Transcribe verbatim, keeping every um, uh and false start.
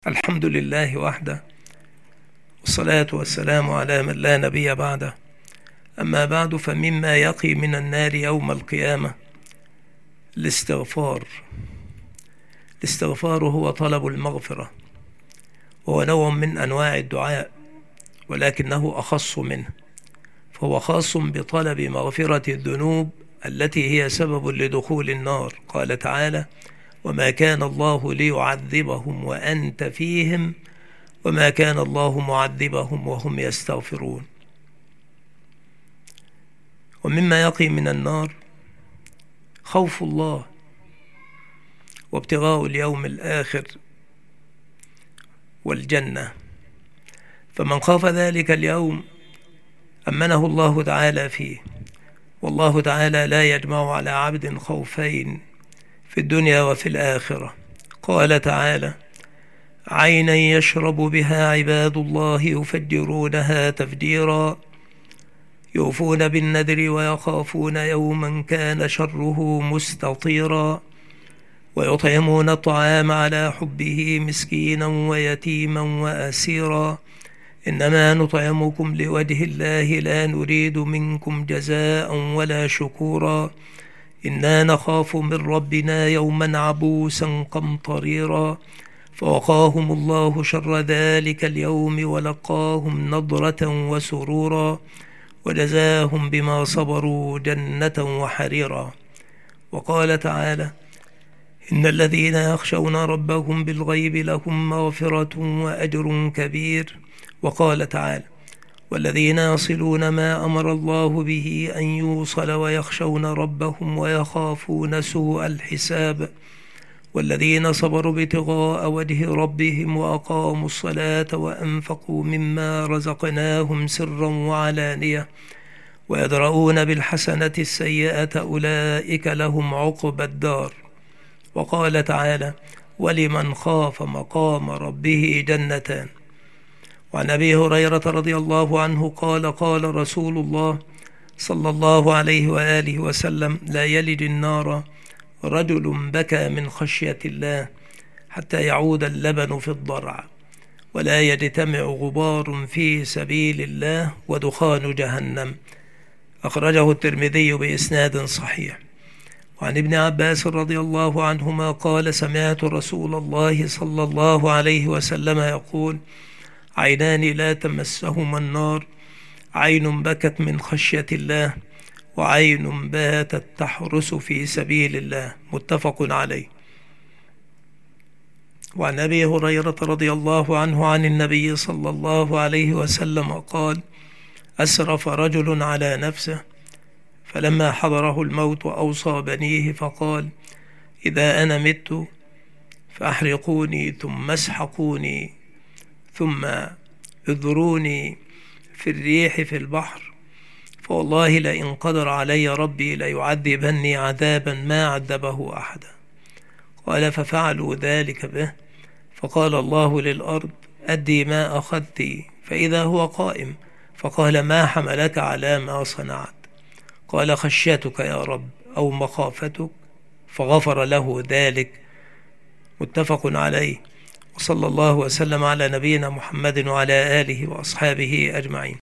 الحمد لله وحده، والصلاة والسلام على من لا نبي بعده. أما بعد، فمما يقي من النار يوم القيامة الاستغفار. الاستغفار هو طلب المغفرة، وهو نوع من أنواع الدعاء، ولكنه أخص منه، فهو خاص بطلب مغفرة الذنوب التي هي سبب لدخول النار. قال تعالى: وما كان الله ليعذبهم وأنت فيهم وما كان الله معذبهم وهم يستغفرون. ومما يقي من النار خوف الله وابتغاء اليوم الآخر والجنة، فمن خاف ذلك اليوم أمنه الله تعالى فيه. والله تعالى لا يجمع على عبد خوفين في الدنيا وفي الآخرة. قال تعالى: عينا يشرب بها عباد الله يفجرونها تفجيرا يوفون بالنذر ويخافون يوما كان شره مستطيرا ويطعمون الطعام على حبه مسكينا ويتيما وأسيرا إنما نطعمكم لوجه الله لا نريد منكم جزاء ولا شكورا إنا نخاف من ربنا يوما عبوسا قمطريرا فوقاهم الله شر ذلك اليوم ولقاهم نضرة وسرورا وجزاهم بما صبروا جنة وحريرا. وقال تعالى: إن الذين يخشون ربهم بالغيب لهم مغفرة وأجر كبير. وقال تعالى: والذين يصلون ما أمر الله به أن يوصل ويخشون ربهم ويخافون سوء الحساب والذين صبروا ابتغاء وجه ربهم وأقاموا الصلاة وأنفقوا مما رزقناهم سرا وعلانية ويدرؤون بالحسنة السيئة أولئك لهم عقبى الدار. وقال تعالى: ولمن خاف مقام ربه جنتان. وعن أبي هريرة رضي الله عنه قال: قال رسول الله صلى الله عليه وآله وسلم: لا يلج النار رجل بكى من خشية الله حتى يعود اللبن في الضرع، ولا يجتمع غبار في سبيل الله ودخان جهنم. أخرجه الترمذي بإسناد صحيح. وعن ابن عباس رضي الله عنهما قال: سمعت رسول الله صلى الله عليه وسلم يقول: عينان لا تمسهما النار، عين بكت من خشية الله وعين باتت تحرس في سبيل الله. متفق عليه. وعن أبي هريرة رضي الله عنه عن النبي صلى الله عليه وسلم قال: أسرف رجل على نفسه فلما حضره الموت أوصى بنيه فقال: إذا أنا مت فأحرقوني ثم اسحقوني ثم اذروني في الريح في البحر، فوالله لئن قدر علي ربي ليعذبني عذابا ما عذبه أحدا. قال: ففعلوا ذلك به، فقال الله للأرض: أدي ما أخذت، فإذا هو قائم، فقال: ما حملك على ما صنعت؟ قال: خشيتك يا رب أو مخافتك، فغفر له ذلك. متفق عليه. وصلى الله وسلم على نبينا محمد وعلى آله وأصحابه أجمعين.